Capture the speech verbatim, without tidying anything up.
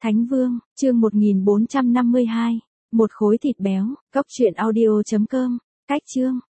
Thánh Vương, chương một nghìn bốn trăm năm mươi hai. Một khối thịt béo, cốc truyện audio chấm com. Cách chương.